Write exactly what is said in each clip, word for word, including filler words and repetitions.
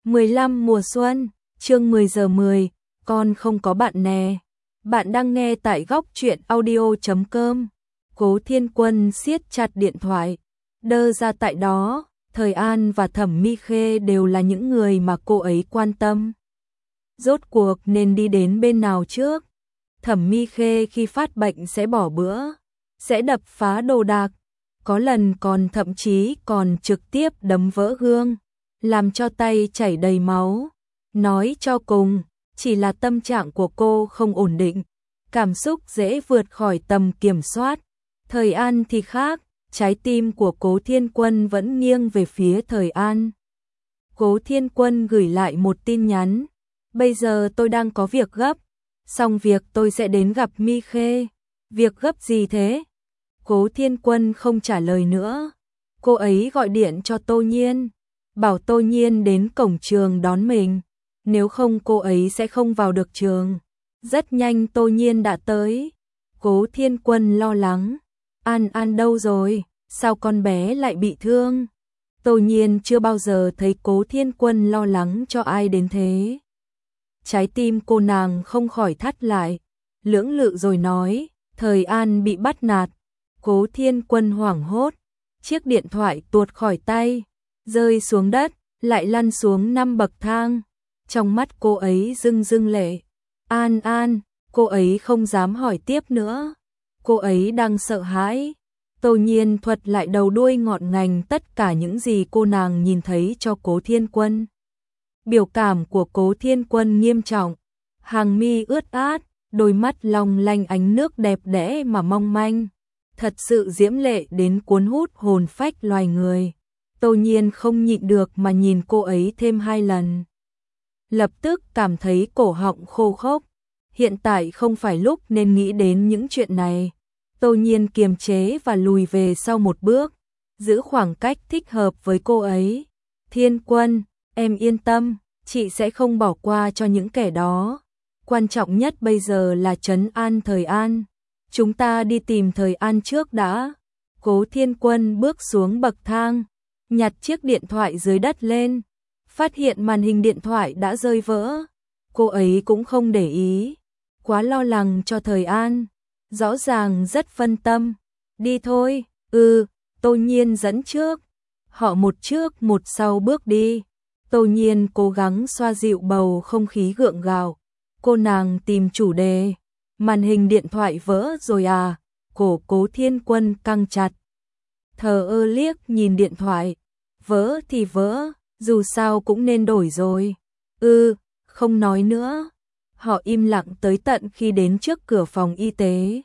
mười lăm mùa xuân, chương mười giờ mười, con không có bạn nè. Bạn đang nghe tại góc truyện audio chấm com. Cố Thiên Quân siết chặt điện thoại, đơ ra tại đó, Thời An và Thẩm Mi Khê đều là những người mà cô ấy quan tâm. Rốt cuộc nên đi đến bên nào trước? Thẩm Mi Khê khi phát bệnh sẽ bỏ bữa, sẽ đập phá đồ đạc, có lần còn thậm chí còn trực tiếp đấm vỡ gương, làm cho tay chảy đầy máu. Nói cho cùng, chỉ là tâm trạng của cô không ổn định, cảm xúc dễ vượt khỏi tầm kiểm soát. Thời An thì khác, trái tim của Cố Thiên Quân vẫn nghiêng về phía Thời An. Cố Thiên Quân gửi lại một tin nhắn, bây giờ tôi đang có việc gấp, xong việc tôi sẽ đến gặp Mi Khê. Việc gấp gì thế? Cố Thiên Quân không trả lời nữa. Cô ấy gọi điện cho Tô Nhiên, bảo Tô Nhiên đến cổng trường đón mình, nếu không cô ấy sẽ không vào được trường. Rất nhanh Tô Nhiên đã tới. Cố Thiên Quân lo lắng, An An đâu rồi, sao con bé lại bị thương? Tô Nhiên chưa bao giờ thấy Cố Thiên Quân lo lắng cho ai đến thế. Trái tim cô nàng không khỏi thắt lại, lưỡng lự rồi nói, Thời An bị bắt nạt. Cố Thiên Quân hoảng hốt, chiếc điện thoại tuột khỏi tay, rơi xuống đất, lại lăn xuống năm bậc thang. Trong mắt cô ấy rưng rưng lệ. An An, cô ấy không dám hỏi tiếp nữa. Cô ấy đang sợ hãi. Tô Nhiên thuật lại đầu đuôi ngọn ngành tất cả những gì cô nàng nhìn thấy cho Cố Thiên Quân. Biểu cảm của Cố Thiên Quân nghiêm trọng, hàng mi ướt át, đôi mắt long lanh ánh nước đẹp đẽ mà mong manh, thật sự diễm lệ đến cuốn hút hồn phách loài người. Tô Nhiên không nhịn được mà nhìn cô ấy thêm hai lần. Lập tức cảm thấy cổ họng khô khốc. Hiện tại không phải lúc nên nghĩ đến những chuyện này. Tô Nhiên kiềm chế và lùi về sau một bước, giữ khoảng cách thích hợp với cô ấy. Thiên Quân, em yên tâm, chị sẽ không bỏ qua cho những kẻ đó. Quan trọng nhất bây giờ là trấn an Thời An. Chúng ta đi tìm Thời An trước đã. Cố Thiên Quân bước xuống bậc thang, nhặt chiếc điện thoại dưới đất lên, phát hiện màn hình điện thoại đã rơi vỡ. Cô ấy cũng không để ý, quá lo lắng cho Thời An, rõ ràng rất phân tâm. Đi thôi, ừ, Tô Nhiên dẫn trước. Họ một trước một sau bước đi. Tô Nhiên cố gắng xoa dịu bầu không khí gượng gạo. Cô nàng tìm chủ đề. Màn hình điện thoại vỡ rồi à? Cổ Cố Thiên Quân căng chặt, thờ ơ liếc nhìn điện thoại. Vỡ thì vỡ, dù sao cũng nên đổi rồi. Ừ, không nói nữa. Họ im lặng tới tận khi đến trước cửa phòng y tế.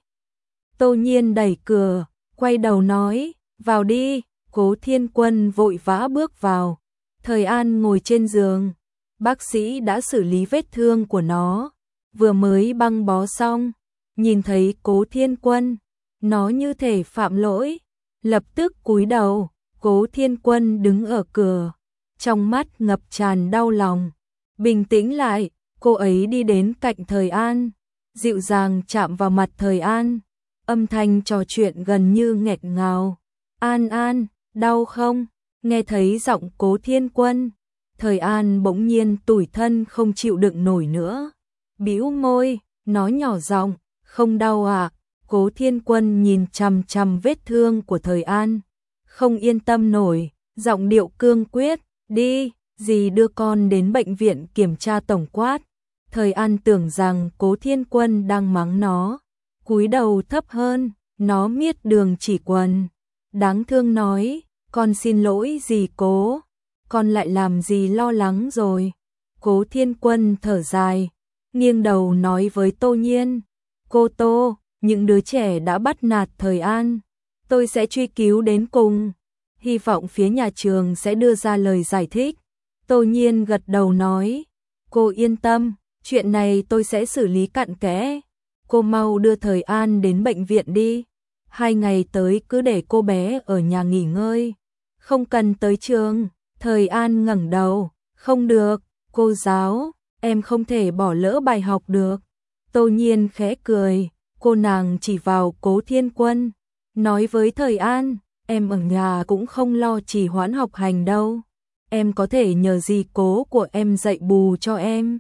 Tô Nhiên đẩy cửa, quay đầu nói, vào đi. Cố Thiên Quân vội vã bước vào. Thời An ngồi trên giường, bác sĩ đã xử lý vết thương của nó, vừa mới băng bó xong. Nhìn thấy Cố Thiên Quân, nó như thể phạm lỗi, lập tức cúi đầu. Cố Thiên Quân đứng ở cửa, trong mắt ngập tràn đau lòng. Bình tĩnh lại, cô ấy đi đến cạnh Thời An, dịu dàng chạm vào mặt Thời An, âm thanh trò chuyện gần như nghẹn ngào. An An, đau không? Nghe thấy giọng Cố Thiên Quân, Thời An bỗng nhiên tủi thân không chịu đựng nổi nữa. Bĩu môi, nói nhỏ giọng, không đau à? Cố Thiên Quân nhìn chằm chằm vết thương của Thời An, không yên tâm nổi, giọng điệu cương quyết, đi, dì đưa con đến bệnh viện kiểm tra tổng quát. Thời An tưởng rằng Cố Thiên Quân đang mắng nó, cúi đầu thấp hơn, nó miết đường chỉ quần. Đáng thương nói, con xin lỗi dì Cố, con lại làm dì lo lắng rồi. Cố Thiên Quân thở dài, nghiêng đầu nói với Tô Nhiên, cô Tô, những đứa trẻ đã bắt nạt Thời An, tôi sẽ truy cứu đến cùng, hy vọng phía nhà trường sẽ đưa ra lời giải thích. Tô Nhiên gật đầu nói, cô yên tâm, chuyện này tôi sẽ xử lý cặn kẽ. Cô mau đưa Thời An đến bệnh viện đi, hai ngày tới cứ để cô bé ở nhà nghỉ ngơi, không cần tới trường. Thời An ngẩng đầu, không được, cô giáo, em không thể bỏ lỡ bài học được. Tô Nhiên khẽ cười, cô nàng chỉ vào Cố Thiên Quân, nói với Thời An, em ở nhà cũng không lo trì hoãn học hành đâu. em có thể nhờ dì Cố của em dạy bù cho em.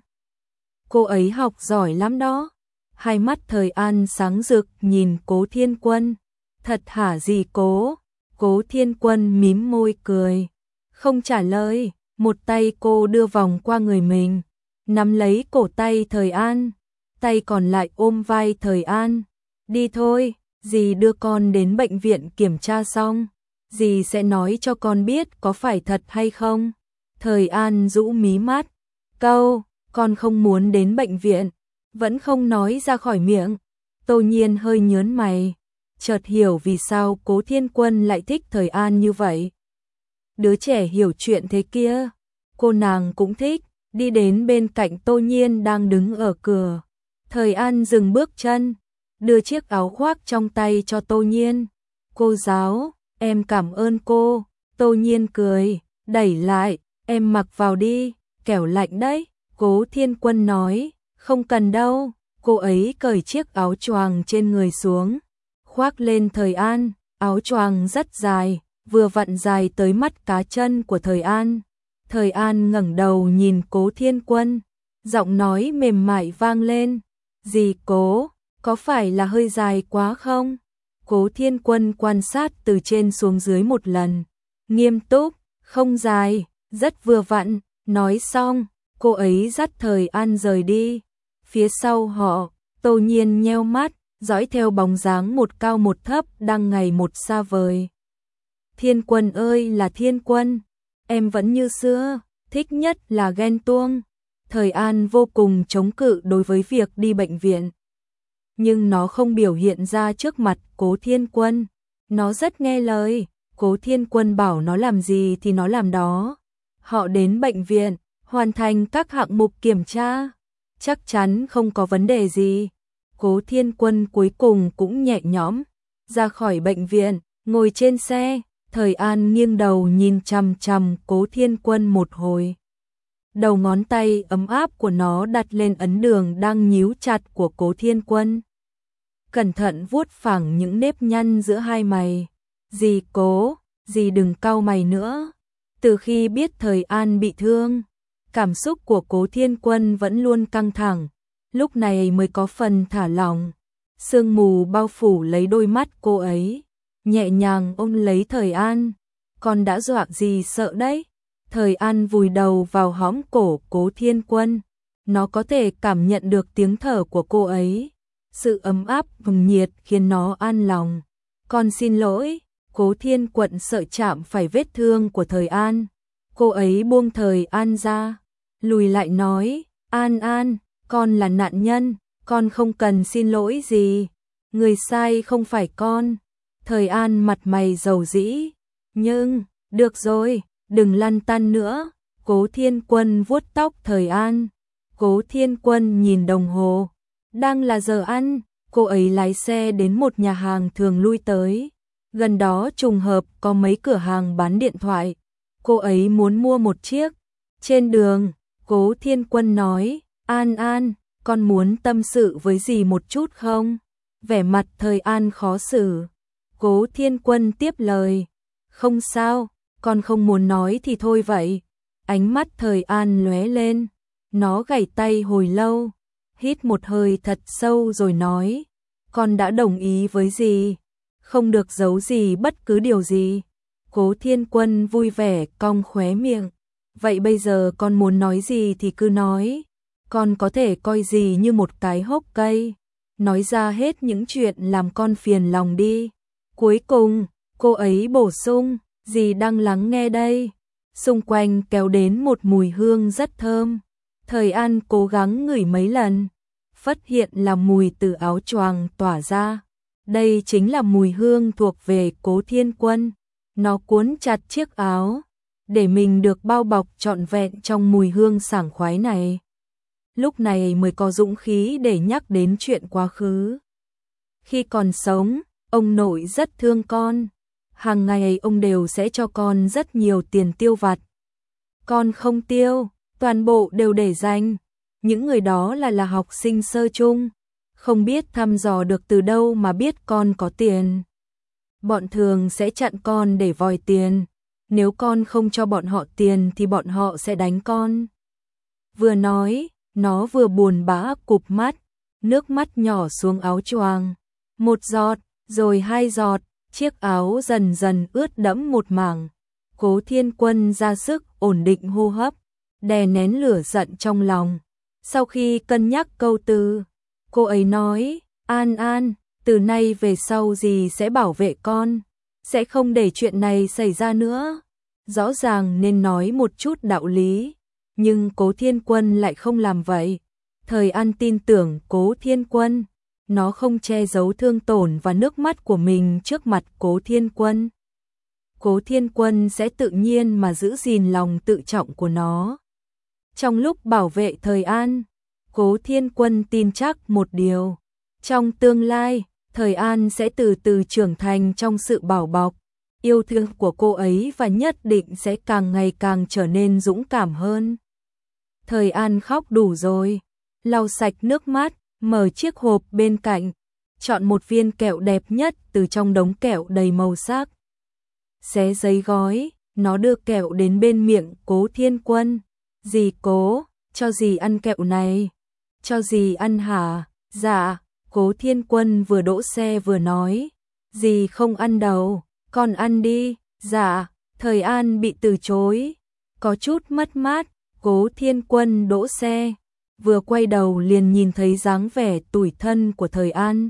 Cô ấy học giỏi lắm đó. Hai mắt Thời An sáng rực nhìn Cố Thiên Quân. Thật hả dì Cố? Cố Thiên Quân mím môi cười, không trả lời. Một tay cô đưa vòng qua người mình, nắm lấy cổ tay Thời An, tay còn lại ôm vai Thời An. Đi thôi, dì đưa con đến bệnh viện kiểm tra xong, dì sẽ nói cho con biết có phải thật hay không. Thời An rũ mí mắt, câu, con không muốn đến bệnh viện, vẫn không nói ra khỏi miệng. Tô Nhiên hơi nhớn mày, chợt hiểu vì sao Cố Thiên Quân lại thích Thời An như vậy. Đứa trẻ hiểu chuyện thế kia, cô nàng cũng thích. Đi đến bên cạnh Tô Nhiên đang đứng ở cửa. Thời An dừng bước chân, đưa chiếc áo khoác trong tay cho Tô Nhiên. Cô giáo, em cảm ơn cô. Tô Nhiên cười, đẩy lại, em mặc vào đi, kẻo lạnh đấy. Cố Thiên Quân nói, không cần đâu. Cô ấy cởi chiếc áo choàng trên người xuống, khoác lên Thời An. Áo choàng rất dài, vừa vặn dài tới mắt cá chân của Thời An. Thời An ngẩng đầu nhìn Cố Thiên Quân, giọng nói mềm mại vang lên, dì Cố, có phải là hơi dài quá không? Cố Thiên Quân quan sát từ trên xuống dưới một lần, nghiêm túc, không dài, rất vừa vặn. Nói xong, cô ấy dắt Thời An rời đi. Phía sau họ, Tô Nhiên nheo mắt, dõi theo bóng dáng một cao một thấp đang ngày một xa vời. Thiên Quân ơi là Thiên Quân, em vẫn như xưa, thích nhất là ghen tuông. Thời An vô cùng chống cự đối với việc đi bệnh viện, nhưng nó không biểu hiện ra trước mặt Cố Thiên Quân. Nó rất nghe lời, Cố Thiên Quân bảo nó làm gì thì nó làm đó. Họ đến bệnh viện, hoàn thành các hạng mục kiểm tra, chắc chắn không có vấn đề gì. Cố Thiên Quân cuối cùng cũng nhẹ nhõm ra khỏi bệnh viện, ngồi trên xe. Thời An nghiêng đầu nhìn chằm chằm Cố Thiên Quân một hồi. Đầu ngón tay ấm áp của nó đặt lên ấn đường đang nhíu chặt của Cố Thiên Quân, cẩn thận vuốt phẳng những nếp nhăn giữa hai mày. Dì Cố, dì đừng cau mày nữa. Từ khi biết Thời An bị thương, cảm xúc của Cố Thiên Quân vẫn luôn căng thẳng, lúc này mới có phần thả lỏng. Sương mù bao phủ lấy đôi mắt cô ấy, nhẹ nhàng ôm lấy Thời An. Con đã dọa gì sợ đấy. Thời An vùi đầu vào hõm cổ Cố Thiên Quân, nó có thể cảm nhận được tiếng thở của cô ấy, sự ấm áp nồng nhiệt khiến nó an lòng. Con xin lỗi. Cố Thiên Quân sợ chạm phải vết thương của Thời An. Cô ấy buông Thời An ra, lùi lại nói, An An, con là nạn nhân, con không cần xin lỗi gì, người sai không phải con. Thời An mặt mày dầu dĩ, nhưng, được rồi, đừng lăn tăn nữa. Cố Thiên Quân vuốt tóc Thời An. Cố Thiên Quân nhìn đồng hồ, đang là giờ ăn. Cô ấy lái xe đến một nhà hàng thường lui tới, gần đó trùng hợp có mấy cửa hàng bán điện thoại. Cô ấy muốn mua một chiếc. Trên đường, Cố Thiên Quân nói, An An, con muốn tâm sự với dì một chút không? Vẻ mặt Thời An khó xử. Cố Thiên Quân tiếp lời, không sao, con không muốn nói thì thôi vậy. Ánh mắt Thời An lóe lên, nó gảy tay hồi lâu, hít một hơi thật sâu rồi nói, con đã đồng ý với dì, không được giấu gì bất cứ điều gì. Cố Thiên Quân vui vẻ cong khóe miệng, vậy bây giờ con muốn nói gì thì cứ nói, con có thể coi dì như một cái hốc cây, nói ra hết những chuyện làm con phiền lòng đi. Cuối cùng, cô ấy bổ sung, dì đang lắng nghe đây. Xung quanh kéo đến một mùi hương rất thơm. Thời An cố gắng ngửi mấy lần, phát hiện là mùi từ áo choàng tỏa ra. Đây chính là mùi hương thuộc về Cố Thiên Quân. Nó cuốn chặt chiếc áo, để mình được bao bọc trọn vẹn trong mùi hương sảng khoái này. Lúc này mới có dũng khí để nhắc đến chuyện quá khứ. Khi còn sống, ông nội rất thương con. Hàng ngày ông đều sẽ cho con rất nhiều tiền tiêu vặt. Con không tiêu, toàn bộ đều để dành. Những người đó là là học sinh sơ trung, không biết thăm dò được từ đâu mà biết con có tiền. Bọn thường sẽ chặn con để vòi tiền. nếu con không cho bọn họ tiền thì bọn họ sẽ đánh con. Vừa nói, nó vừa buồn bã cụp mắt, nước mắt nhỏ xuống áo choàng. Một giọt, rồi hai giọt, chiếc áo dần dần ướt đẫm một mảng. Cố Thiên Quân ra sức ổn định hô hấp, đè nén lửa giận trong lòng. Sau khi cân nhắc câu từ, cô ấy nói, An An, từ nay về sau dì sẽ bảo vệ con, sẽ không để chuyện này xảy ra nữa. Rõ ràng nên nói một chút đạo lý, nhưng Cố Thiên Quân lại không làm vậy. Thời An tin tưởng Cố Thiên Quân, nó không che giấu thương tổn và nước mắt của mình trước mặt Cố Thiên Quân. Cố Thiên Quân sẽ tự nhiên mà giữ gìn lòng tự trọng của nó. Trong lúc bảo vệ Thời An, Cố Thiên Quân tin chắc một điều, trong tương lai, Thời An sẽ từ từ trưởng thành trong sự bảo bọc, yêu thương của cô ấy và nhất định sẽ càng ngày càng trở nên dũng cảm hơn. Thời An khóc đủ rồi, lau sạch nước mắt, mở chiếc hộp bên cạnh, chọn một viên kẹo đẹp nhất từ trong đống kẹo đầy màu sắc. Xé giấy gói, nó đưa kẹo đến bên miệng Cố Thiên Quân. Dì Cố, cho dì ăn kẹo này. Cho dì ăn hả? Dạ, Cố Thiên Quân vừa đỗ xe vừa nói. Dì không ăn đâu, con ăn đi. Dạ, Thời An bị từ chối. Có chút mất mát, Cố Thiên Quân đỗ xe. Vừa quay đầu liền nhìn thấy dáng vẻ tủi thân của Thời An.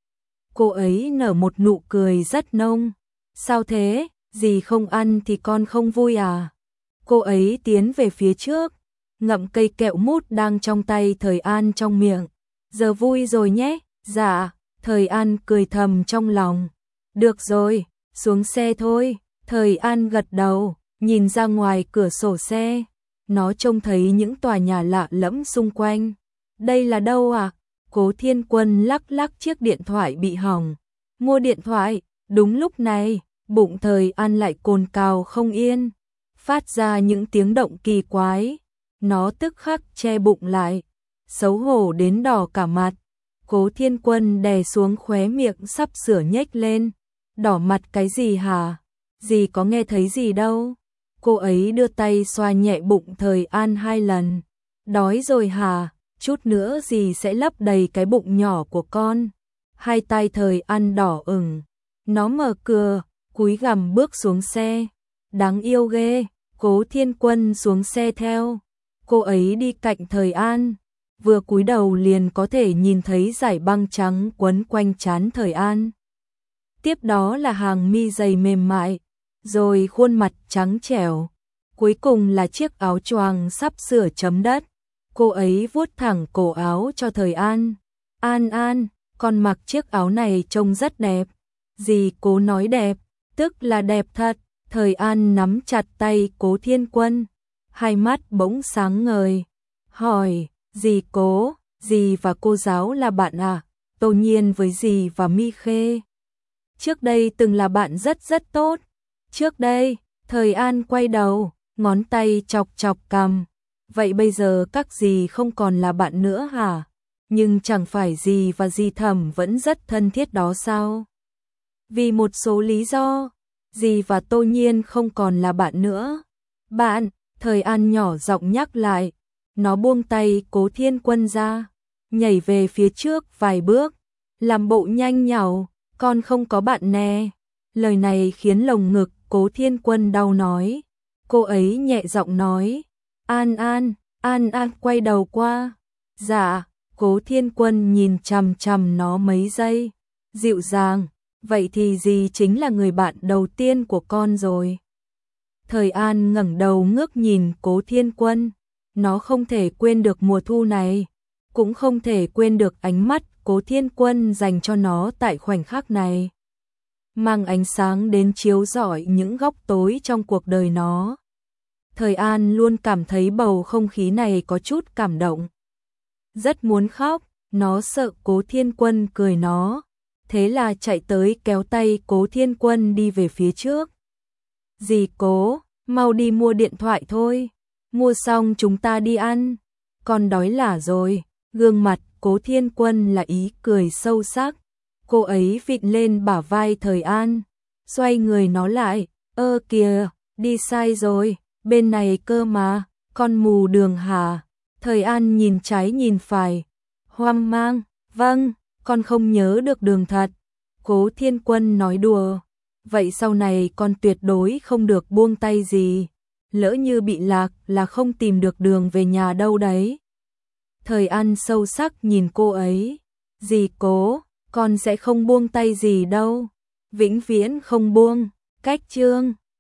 Cô ấy nở một nụ cười rất nông. Sao thế, dì không ăn thì con không vui à? Cô ấy tiến về phía trước, ngậm cây kẹo mút đang trong tay Thời An trong miệng. Giờ vui rồi nhé. Dạ, Thời An cười thầm trong lòng. Được rồi, xuống xe thôi. Thời An gật đầu, nhìn ra ngoài cửa sổ xe. Nó trông thấy những tòa nhà lạ lẫm xung quanh. Đây là đâu à? Cố Thiên Quân lắc lắc chiếc điện thoại bị hỏng. Mua điện thoại, đúng lúc này, bụng Thời An lại cồn cào không yên, phát ra những tiếng động kỳ quái. Nó tức khắc che bụng lại, xấu hổ đến đỏ cả mặt. Cố Thiên Quân đè xuống khóe miệng sắp sửa nhếch lên. Đỏ mặt cái gì hả? Dì có nghe thấy gì đâu. Cô ấy đưa tay xoa nhẹ bụng Thời An hai lần. Đói rồi hả? Chút nữa dì sẽ lấp đầy cái bụng nhỏ của con. Hai tay Thời An đỏ ửng. Nó mở cửa, cúi gằm bước xuống xe. Đáng yêu ghê. Cố Thiên Quân xuống xe theo. Cô ấy đi cạnh Thời An. Vừa cúi đầu liền có thể nhìn thấy dải băng trắng quấn quanh trán Thời An. Tiếp đó là hàng mi dày mềm mại, rồi khuôn mặt trắng trẻo. Cuối cùng là chiếc áo choàng sắp sửa chấm đất. Cô ấy vuốt thẳng cổ áo cho Thời An. An An, con mặc chiếc áo này trông rất đẹp. Dì Cố nói đẹp, tức là đẹp thật. Thời An nắm chặt tay Cố Thiên Quân, hai mắt bỗng sáng ngời. Hỏi, dì Cố, dì và cô giáo là bạn à? Tô Nhiên với dì và Mi Khê trước đây từng là bạn rất rất tốt. Trước đây, Thời An quay đầu, ngón tay chọc chọc cằm. Vậy bây giờ các dì không còn là bạn nữa hả? Nhưng chẳng phải dì và dì Thẩm vẫn rất thân thiết đó sao? Vì một số lý do, dì và Tô Nhiên không còn là bạn nữa. Bạn, Thời An nhỏ giọng nhắc lại. Nó buông tay Cố Thiên Quân ra, nhảy về phía trước vài bước, làm bộ nhanh nhảu. Con không có bạn nè. Lời này khiến lồng ngực Cố Thiên Quân đau nói. Cô ấy nhẹ giọng nói. An An, An An quay đầu qua. Dạ, Cố Thiên Quân nhìn chằm chằm nó mấy giây. Dịu dàng, vậy thì dì chính là người bạn đầu tiên của con rồi. Thời An ngẩng đầu ngước nhìn Cố Thiên Quân. Nó không thể quên được mùa thu này, cũng không thể quên được ánh mắt Cố Thiên Quân dành cho nó tại khoảnh khắc này. Mang ánh sáng đến chiếu rọi những góc tối trong cuộc đời nó. Thời An luôn cảm thấy bầu không khí này có chút cảm động. Rất muốn khóc, nó sợ Cố Thiên Quân cười nó. Thế là chạy tới kéo tay Cố Thiên Quân đi về phía trước. Dì Cố, mau đi mua điện thoại thôi. Mua xong chúng ta đi ăn. Con đói lả rồi. Gương mặt Cố Thiên Quân là ý cười sâu sắc. Cô ấy vịn lên bả vai Thời An, xoay người nó lại. Ơ kìa, Đi sai rồi, bên này cơ mà, con mù đường hả? Thời An nhìn trái nhìn phải, hoang mang, vâng, con không nhớ được đường thật. Cố Thiên Quân nói đùa, vậy sau này con tuyệt đối không được buông tay gì, lỡ như bị lạc là không tìm được đường về nhà đâu đấy. Thời An sâu sắc nhìn cô ấy, dì Cố, con sẽ không buông tay gì đâu, vĩnh viễn không buông, cách chương.